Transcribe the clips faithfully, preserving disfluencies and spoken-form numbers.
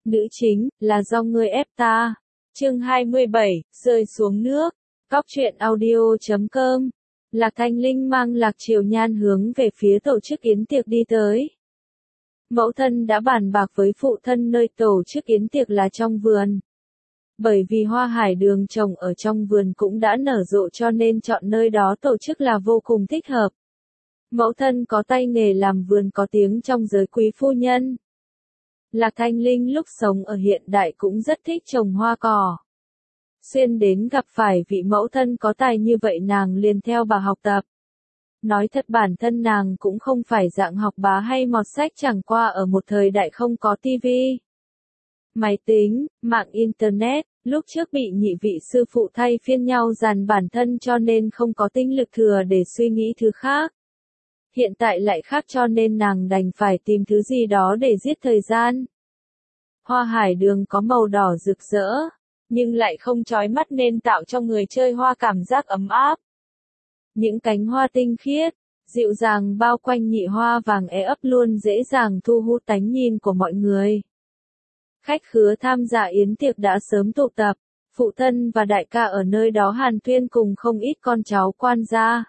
Nữ chính, là do ngươi ép ta. Chương hai mươi bảy, rơi xuống nước. Cóc truyện audio chấm com. Lạc Thanh Linh mang Lạc Triều Nhan hướng về phía tổ chức yến tiệc đi tới. Mẫu thân đã bàn bạc với phụ thân nơi tổ chức yến tiệc là trong vườn. Bởi vì hoa hải đường trồng ở trong vườn cũng đã nở rộ cho nên chọn nơi đó tổ chức là vô cùng thích hợp. Mẫu thân có tay nghề làm vườn có tiếng trong giới quý phu nhân. Lạc Thanh Linh lúc sống ở hiện đại cũng rất thích trồng hoa cỏ. Xuyên đến gặp phải vị mẫu thân có tài như vậy nàng liền theo bà học tập. Nói thật bản thân nàng cũng không phải dạng học bá hay mọt sách, chẳng qua ở một thời đại không có tivi, máy tính, mạng internet, lúc trước bị nhị vị sư phụ thay phiên nhau dàn bản thân cho nên không có tinh lực thừa để suy nghĩ thứ khác. Hiện tại lại khác cho nên nàng đành phải tìm thứ gì đó để giết thời gian. Hoa hải đường có màu đỏ rực rỡ, nhưng lại không chói mắt nên tạo cho người chơi hoa cảm giác ấm áp. Những cánh hoa tinh khiết, dịu dàng bao quanh nhị hoa vàng é ấp luôn dễ dàng thu hút tánh nhìn của mọi người. Khách khứa tham gia yến tiệc đã sớm tụ tập, phụ thân và đại ca ở nơi đó hàn huyên cùng không ít con cháu quan gia.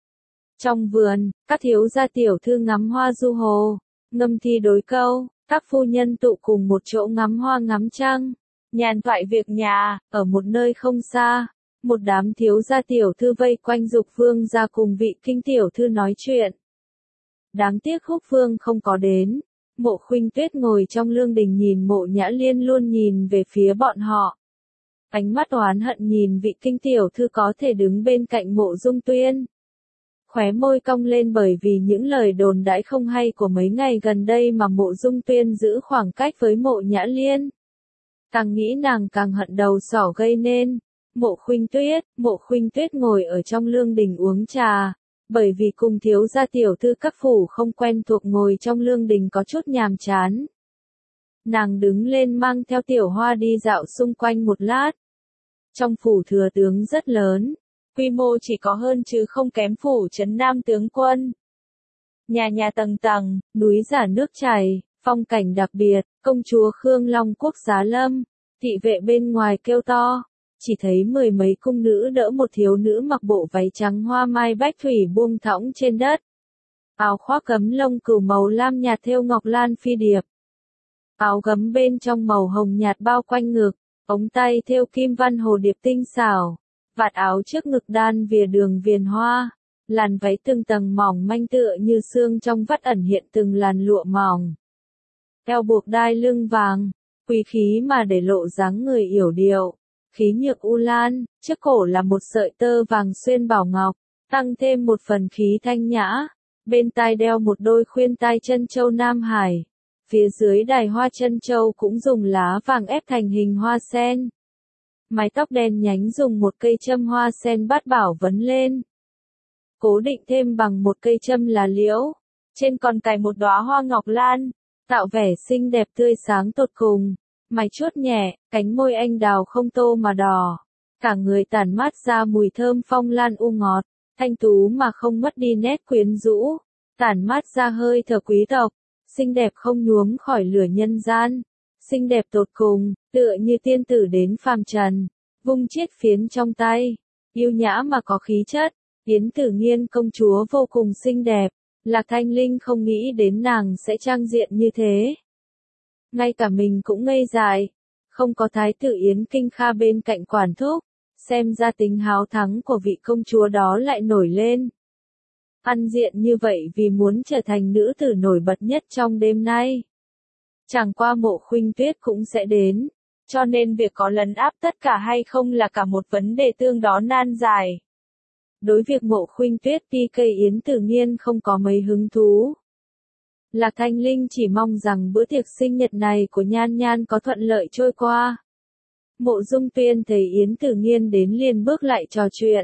Trong vườn, các thiếu gia tiểu thư ngắm hoa du hồ, ngâm thi đối câu, các phu nhân tụ cùng một chỗ ngắm hoa ngắm trăng, nhàn thoại việc nhà. Ở một nơi không xa, một đám thiếu gia tiểu thư vây quanh Dục Vương ra cùng vị kinh tiểu thư nói chuyện. Đáng tiếc Húc Vương không có đến. Mộ Khuynh Tuyết ngồi trong lương đình nhìn Mộ Nhã Liên luôn nhìn về phía bọn họ. Ánh mắt oán hận nhìn vị kinh tiểu thư có thể đứng bên cạnh Mộ Dung Tuyên. Khóe môi cong lên bởi vì những lời đồn đãi không hay của mấy ngày gần đây mà Mộ Dung Tuyên giữ khoảng cách với Mộ Nhã Liên. Càng nghĩ nàng càng hận đầu sỏ gây nên. Mộ Khuynh Tuyết, Mộ Khuynh Tuyết ngồi ở trong lương đình uống trà. Bởi vì cùng thiếu gia tiểu thư các phủ không quen thuộc ngồi trong lương đình có chút nhàm chán. Nàng đứng lên mang theo tiểu hoa đi dạo xung quanh một lát. Trong phủ thừa tướng rất lớn, quy mô chỉ có hơn chứ không kém phủ trấn Nam tướng quân. Nhà nhà tầng tầng, núi giả nước chảy, phong cảnh đặc biệt, công chúa Khương Long Quốc giá lâm, thị vệ bên ngoài kêu to. Chỉ thấy mười mấy cung nữ đỡ một thiếu nữ mặc bộ váy trắng hoa mai bách thủy buông thõng trên đất. Áo khoác gấm lông cừu màu lam nhạt thêu ngọc lan phi điệp. Áo gấm bên trong màu hồng nhạt bao quanh ngực, ống tay thêu kim văn hồ điệp tinh xảo. Vạt áo trước ngực đan vìa đường viền hoa. Làn váy từng tầng mỏng manh tựa như xương trong vắt ẩn hiện từng làn lụa mỏng. Eo buộc đai lưng vàng, quý khí mà để lộ dáng người yểu điệu. Khí nhược u lan, trước cổ là một sợi tơ vàng xuyên bảo ngọc, tăng thêm một phần khí thanh nhã. Bên tai đeo một đôi khuyên tai chân châu Nam Hải. Phía dưới đài hoa chân châu cũng dùng lá vàng ép thành hình hoa sen. Mái tóc đen nhánh dùng một cây châm hoa sen bát bảo vấn lên. Cố định thêm bằng một cây châm là liễu. Trên còn cài một đóa hoa ngọc lan, tạo vẻ xinh đẹp tươi sáng tột cùng. Mày chuốt nhẹ, cánh môi anh đào không tô mà đỏ. Cả người tản mát ra mùi thơm phong lan u ngọt, thanh tú mà không mất đi nét quyến rũ. Tản mát ra hơi thở quý tộc, xinh đẹp không nhuốm khỏi lửa nhân gian. Xinh đẹp tột cùng, tựa như tiên tử đến phàm trần. Vung chiết phiến trong tay, yêu nhã mà có khí chất. Yến Tử Nghiên công chúa vô cùng xinh đẹp. Lạc Thanh Linh không nghĩ đến nàng sẽ trang diện như thế. Ngay cả mình cũng ngây dại, không có thái tử Yến Kinh Kha bên cạnh quản thúc, xem ra tính háo thắng của vị công chúa đó lại nổi lên. Ăn diện như vậy vì muốn trở thành nữ tử nổi bật nhất trong đêm nay. Chẳng qua Mộ Khuynh Tuyết cũng sẽ đến, cho nên việc có lấn áp tất cả hay không là cả một vấn đề tương đó nan giải. Đối việc Mộ Khuynh Tuyết pê ca Yến Tử Nghiên không có mấy hứng thú. Lạc Thanh Linh chỉ mong rằng bữa tiệc sinh nhật này của Nhan Nhan có thuận lợi trôi qua. Mộ Dung Tuyên thấy Yến Tử Nghiên đến liền bước lại trò chuyện.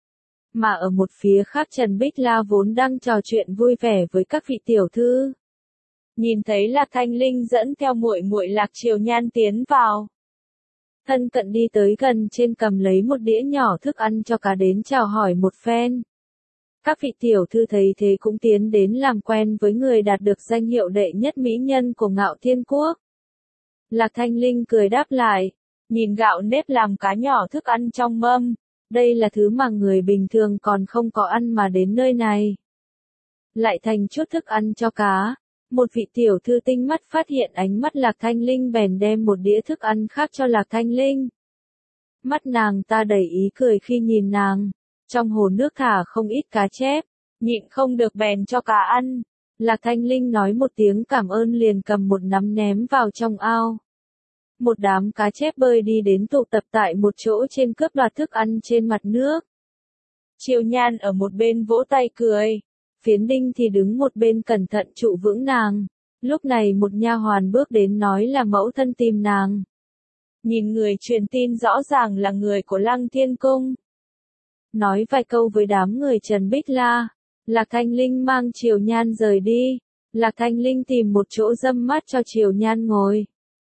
Mà ở một phía khác Trần Bích La vốn đang trò chuyện vui vẻ với các vị tiểu thư. Nhìn thấy Lạc Thanh Linh dẫn theo muội muội Lạc Triều Nhan tiến vào. Thân cận đi tới gần trên cầm lấy một đĩa nhỏ thức ăn cho cá đến chào hỏi một phen. Các vị tiểu thư thấy thế cũng tiến đến làm quen với người đạt được danh hiệu đệ nhất mỹ nhân của Ngạo Thiên Quốc. Lạc Thanh Linh cười đáp lại, nhìn gạo nếp làm cá nhỏ thức ăn trong mâm, đây là thứ mà người bình thường còn không có ăn mà đến nơi này. Lại thành chút thức ăn cho cá. Một vị tiểu thư tinh mắt phát hiện ánh mắt Lạc Thanh Linh bèn đem một đĩa thức ăn khác cho Lạc Thanh Linh. Mắt nàng ta đầy ý cười khi nhìn nàng, trong hồ nước thả không ít cá chép, nhịn không được bèn cho cá ăn. Lạc Thanh Linh nói một tiếng cảm ơn liền cầm một nắm ném vào trong ao. Một đám cá chép bơi đi đến tụ tập tại một chỗ trên cướp đoạt thức ăn trên mặt nước. Triều Nhan ở một bên vỗ tay cười. Phiến Đinh thì đứng một bên cẩn thận trụ vững nàng. Lúc này một nha hoàn bước đến nói là mẫu thân tìm nàng. Nhìn người truyền tin rõ ràng là người của Lăng Thiên Cung. Nói vài câu với đám người Trần Bích La. Lạc Thanh Linh mang Triều Nhan rời đi. Lạc Thanh Linh tìm một chỗ râm mát cho Triều Nhan ngồi.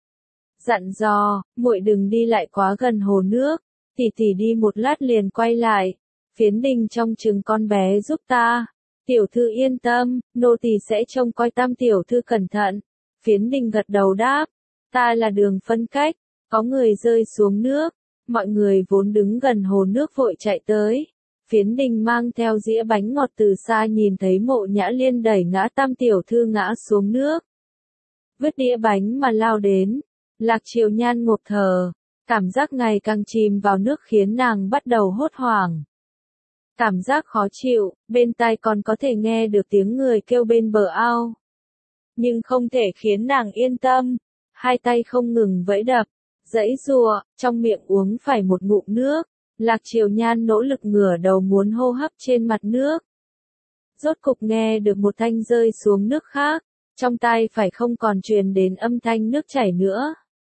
Dặn dò, muội đừng đi lại quá gần hồ nước. Tỷ tỷ đi một lát liền quay lại. Phiến Đình trông chừng con bé giúp ta. Tiểu thư yên tâm, nô tỳ sẽ trông coi tam tiểu thư cẩn thận. Phiến Đình gật đầu đáp, ta là đường phân cách, có người rơi xuống nước, mọi người vốn đứng gần hồ nước vội chạy tới. Phiến Đình mang theo dĩa bánh ngọt từ xa nhìn thấy Mộ Nhã Liên đẩy ngã tam tiểu thư ngã xuống nước. Vứt đĩa bánh mà lao đến, Lạc Triều Nhan ngộp thở, cảm giác ngày càng chìm vào nước khiến nàng bắt đầu hốt hoảng. Cảm giác khó chịu, bên tai còn có thể nghe được tiếng người kêu bên bờ ao. Nhưng không thể khiến nàng yên tâm, hai tay không ngừng vẫy đập, giãy giụa, trong miệng uống phải một ngụm nước. Lạc Triều Nhan nỗ lực ngửa đầu muốn hô hấp trên mặt nước. Rốt cục nghe được một thanh rơi xuống nước khác, trong tai phải không còn truyền đến âm thanh nước chảy nữa.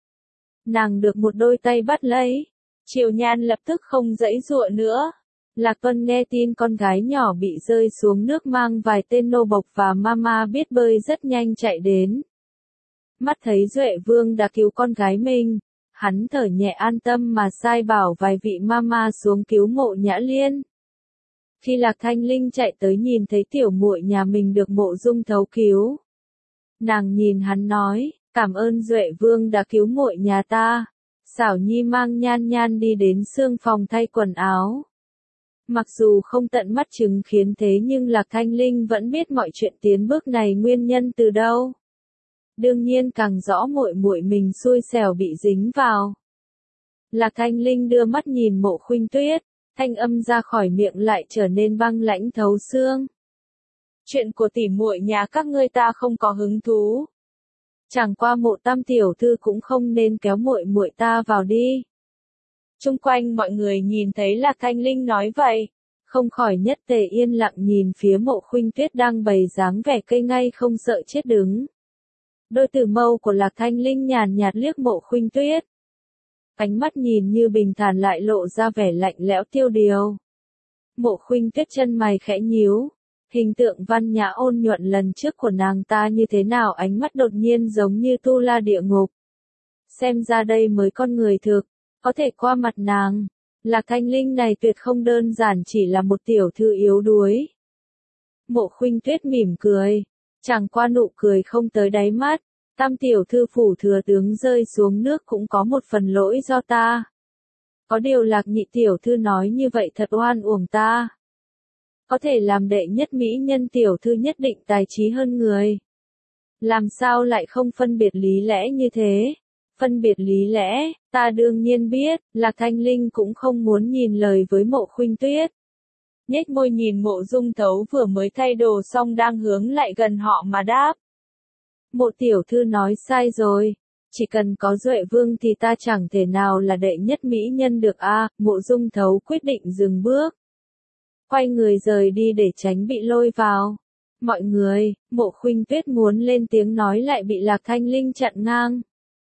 Nàng được một đôi tay bắt lấy, Triều Nhan lập tức không giãy giụa nữa. Lạc Vân nghe tin con gái nhỏ bị rơi xuống nước mang vài tên nô bộc và mama biết bơi rất nhanh chạy đến. Mắt thấy Duệ Vương đã cứu con gái mình, hắn thở nhẹ an tâm mà sai bảo vài vị mama xuống cứu Mộ Nhã Liên. Khi Lạc Thanh Linh chạy tới nhìn thấy tiểu muội nhà mình được Mộ Dung Thấu cứu. Nàng nhìn hắn nói, cảm ơn Duệ Vương đã cứu muội nhà ta. Xảo Nhi mang Nhan Nhan đi đến xương phòng thay quần áo. Mặc dù không tận mắt chứng kiến thế nhưng Lạc Thanh Linh vẫn biết mọi chuyện tiến bước này nguyên nhân từ đâu. Đương nhiên càng rõ muội muội mình xui xẻo bị dính vào. Lạc Thanh Linh đưa mắt nhìn Mộ Khuynh Tuyết, thanh âm ra khỏi miệng lại trở nên băng lãnh thấu xương. Chuyện của tỷ muội nhà các ngươi ta không có hứng thú. Chẳng qua Mộ tam tiểu thư cũng không nên kéo muội muội ta vào đi. Chung quanh mọi người nhìn thấy Lạc Thanh Linh nói vậy, không khỏi nhất tề yên lặng nhìn phía Mộ Khuynh Tuyết đang bày dáng vẻ cây ngay không sợ chết đứng. Đôi tử mâu của Lạc Thanh Linh nhàn nhạt liếc Mộ Khuynh Tuyết. Ánh mắt nhìn như bình thản lại lộ ra vẻ lạnh lẽo tiêu điều. Mộ Khuynh Tuyết chân mày khẽ nhíu, hình tượng văn nhã ôn nhuận lần trước của nàng ta như thế nào ánh mắt đột nhiên giống như tu la địa ngục. Xem ra đây mới con người thực. Có thể qua mặt nàng, Lạc Thanh Linh này tuyệt không đơn giản chỉ là một tiểu thư yếu đuối. Mộ Khuynh Tuyết mỉm cười, chẳng qua nụ cười không tới đáy mắt, tam tiểu thư phủ thừa tướng rơi xuống nước cũng có một phần lỗi do ta. Có điều Lạc nhị tiểu thư nói như vậy thật oan uổng ta. Có thể làm đệ nhất mỹ nhân tiểu thư nhất định tài trí hơn người. Làm sao lại không phân biệt lý lẽ như thế? Phân biệt lý lẽ, ta đương nhiên biết, Lạc Thanh Linh cũng không muốn nhìn lời với Mộ Khuynh Tuyết. Nhếch môi nhìn Mộ Dung Thấu vừa mới thay đồ xong đang hướng lại gần họ mà đáp. Mộ tiểu thư nói sai rồi, chỉ cần có Duệ Vương thì ta chẳng thể nào là đệ nhất mỹ nhân được a. À, Mộ Dung Thấu quyết định dừng bước. Quay người rời đi để tránh bị lôi vào. Mọi người, Mộ Khuynh Tuyết muốn lên tiếng nói lại bị Lạc Thanh Linh chặn ngang.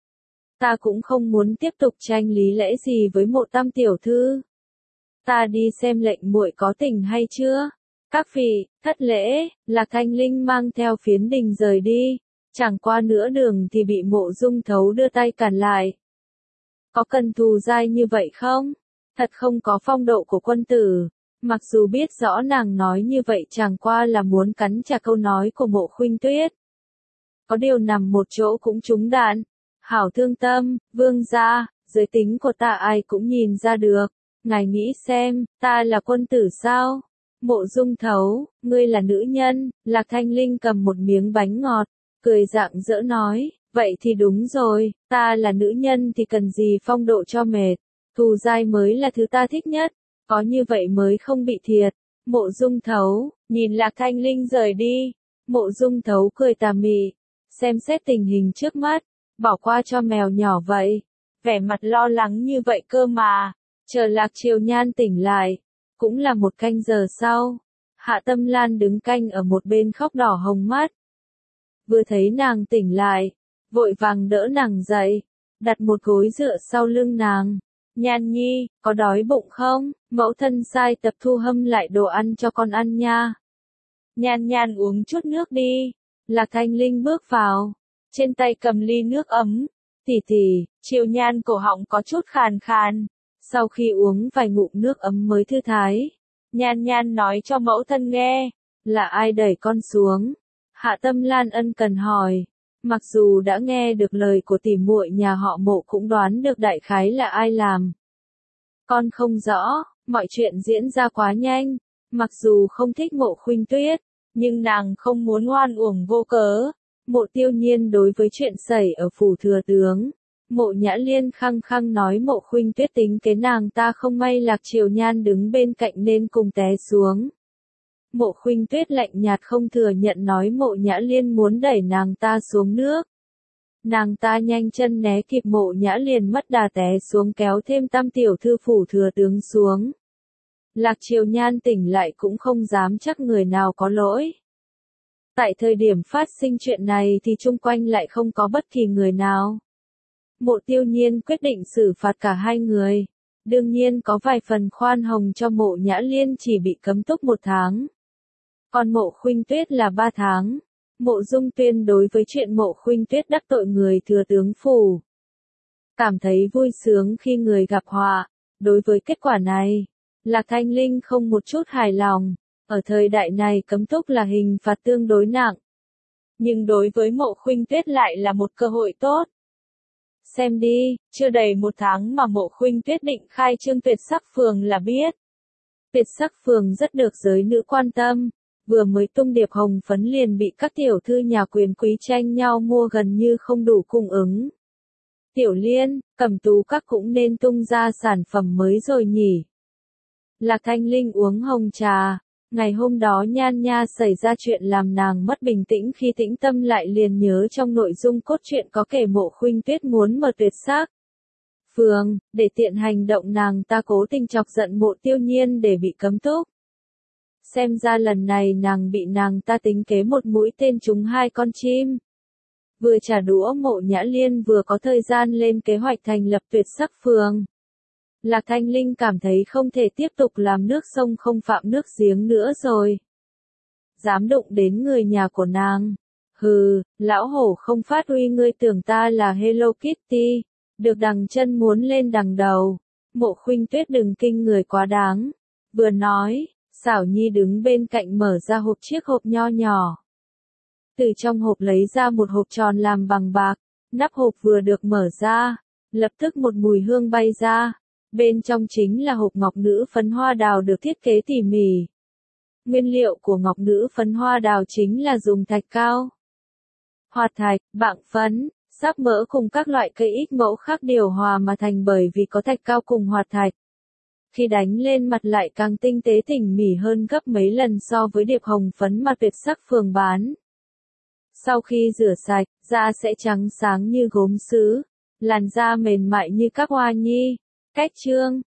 Ta cũng không muốn tiếp tục tranh lý lẽ gì với Mộ tam tiểu thư. Ta đi xem lệnh muội có tình hay chưa. Các vị, thất lễ, Lạc Thanh Linh mang theo Phiến Đình rời đi. Chẳng qua nửa đường thì bị Mộ Dung Thấu đưa tay cản lại. Có cần thù dai như vậy không? Thật không có phong độ của quân tử. Mặc dù biết rõ nàng nói như vậy chẳng qua là muốn cắn trả câu nói của Mộ Khuynh Tuyết. Có điều nằm một chỗ cũng trúng đạn. Hảo thương tâm, vương gia, giới tính của ta ai cũng nhìn ra được. Ngài nghĩ xem, ta là quân tử sao? Mộ Dung Thấu, ngươi là nữ nhân. Lạc Thanh Linh cầm một miếng bánh ngọt, cười rạng rỡ nói, vậy thì đúng rồi, ta là nữ nhân thì cần gì phong độ cho mệt. Thù dai mới là thứ ta thích nhất, có như vậy mới không bị thiệt. Mộ Dung Thấu, nhìn Lạc Thanh Linh rời đi. Mộ Dung Thấu cười tà mị, xem xét tình hình trước mắt, bỏ qua cho mèo nhỏ vậy. Vẻ mặt lo lắng như vậy cơ mà. Chờ Lạc Triều Nhan tỉnh lại, cũng là một canh giờ sau. Hạ Tâm Lan đứng canh ở một bên khóc đỏ hồng mắt. Vừa thấy nàng tỉnh lại, vội vàng đỡ nàng dậy, đặt một gối dựa sau lưng nàng. Nhan nhi, có đói bụng không? Mẫu thân sai tập thu hâm lại đồ ăn cho con ăn nha. Nhan nhan uống chút nước đi. Lạc Thanh Linh bước vào, trên tay cầm ly nước ấm. Tỷ tỷ, Triều Nhan cổ họng có chút khàn khàn. Sau khi uống vài ngụm nước ấm mới thư thái. Nhan nhan nói cho mẫu thân nghe, là ai đẩy con xuống? Hạ Tâm Lan ân cần hỏi. Mặc dù đã nghe được lời của tỷ muội nhà họ Mộ cũng đoán được đại khái là ai làm. Con không rõ, mọi chuyện diễn ra quá nhanh. Mặc dù không thích Mộ Khuynh Tuyết, nhưng nàng không muốn oan uổng vô cớ. Mộ Tiêu Nhiên đối với chuyện xảy ở phủ thừa tướng, Mộ Nhã Liên khăng khăng nói Mộ Khuynh Tuyết tính kế nàng ta không may Lạc Triều Nhan đứng bên cạnh nên cùng té xuống. Mộ Khuynh Tuyết lạnh nhạt không thừa nhận nói Mộ Nhã Liên muốn đẩy nàng ta xuống nước. Nàng ta nhanh chân né kịp Mộ Nhã Liên mất đà té xuống kéo thêm tam tiểu thư phủ thừa tướng xuống. Lạc Triều Nhan tỉnh lại cũng không dám chắc người nào có lỗi. Tại thời điểm phát sinh chuyện này thì chung quanh lại không có bất kỳ người nào. Mộ Tiêu Nhiên quyết định xử phạt cả hai người. Đương nhiên có vài phần khoan hồng cho Mộ Nhã Liên chỉ bị cấm túc một tháng. Còn Mộ Khuynh Tuyết là ba tháng. Mộ Dung Tuyên đối với chuyện Mộ Khuynh Tuyết đắc tội người thừa tướng phủ, cảm thấy vui sướng khi người gặp họa. Đối với kết quả này, Lạc Thanh Linh không một chút hài lòng. Ở thời đại này cấm túc là hình phạt tương đối nặng. Nhưng đối với Mộ Khuynh Tuyết lại là một cơ hội tốt. Xem đi, chưa đầy một tháng mà Mộ Khuynh Tuyết định khai trương Tuyệt Sắc Phường là biết. Tuyệt Sắc Phường rất được giới nữ quan tâm. Vừa mới tung điệp hồng phấn liền bị các tiểu thư nhà quyền quý tranh nhau mua gần như không đủ cung ứng. Tiểu Liên, Cẩm Tú các cũng nên tung ra sản phẩm mới rồi nhỉ. Lạc Thanh Linh uống hồng trà. Ngày hôm đó Nhan Nha xảy ra chuyện làm nàng mất bình tĩnh, khi tĩnh tâm lại liền nhớ trong nội dung cốt truyện có kể Mộ Khuynh Tuyết muốn mở Tuyệt Sắc Phường, để tiện hành động nàng ta cố tình chọc giận Mộ Tiêu Nhiên để bị cấm túc. Xem ra lần này nàng bị nàng ta tính kế một mũi tên trúng hai con chim. Vừa trả đũa Mộ Nhã Liên vừa có thời gian lên kế hoạch thành lập Tuyệt Sắc Phường. Lạc Thanh Linh cảm thấy không thể tiếp tục làm nước sông không phạm nước giếng nữa rồi. Dám đụng đến người nhà của nàng. Hừ, lão hổ không phát uy, ngươi tưởng ta là Hello Kitty. Được đằng chân muốn lên đằng đầu. Mộ Khuynh Tuyết đừng kinh người quá đáng. Vừa nói, Xảo Nhi đứng bên cạnh mở ra hộp chiếc hộp nho nhỏ. Từ trong hộp lấy ra một hộp tròn làm bằng bạc. Nắp hộp vừa được mở ra, lập tức một mùi hương bay ra. Bên trong chính là hộp ngọc nữ phấn hoa đào được thiết kế tỉ mỉ. Nguyên liệu của ngọc nữ phấn hoa đào chính là dùng thạch cao, hoạt thạch, bạng phấn, sáp mỡ cùng các loại cây ít mẫu khác điều hòa mà thành, bởi vì có thạch cao cùng hoạt thạch. Khi đánh lên mặt lại càng tinh tế tỉ mỉ hơn gấp mấy lần so với điệp hồng phấn mà Tuyệt Sắc Phường bán. Sau khi rửa sạch, da sẽ trắng sáng như gốm sứ, làn da mềm mại như các hoa nhi. Cách trương,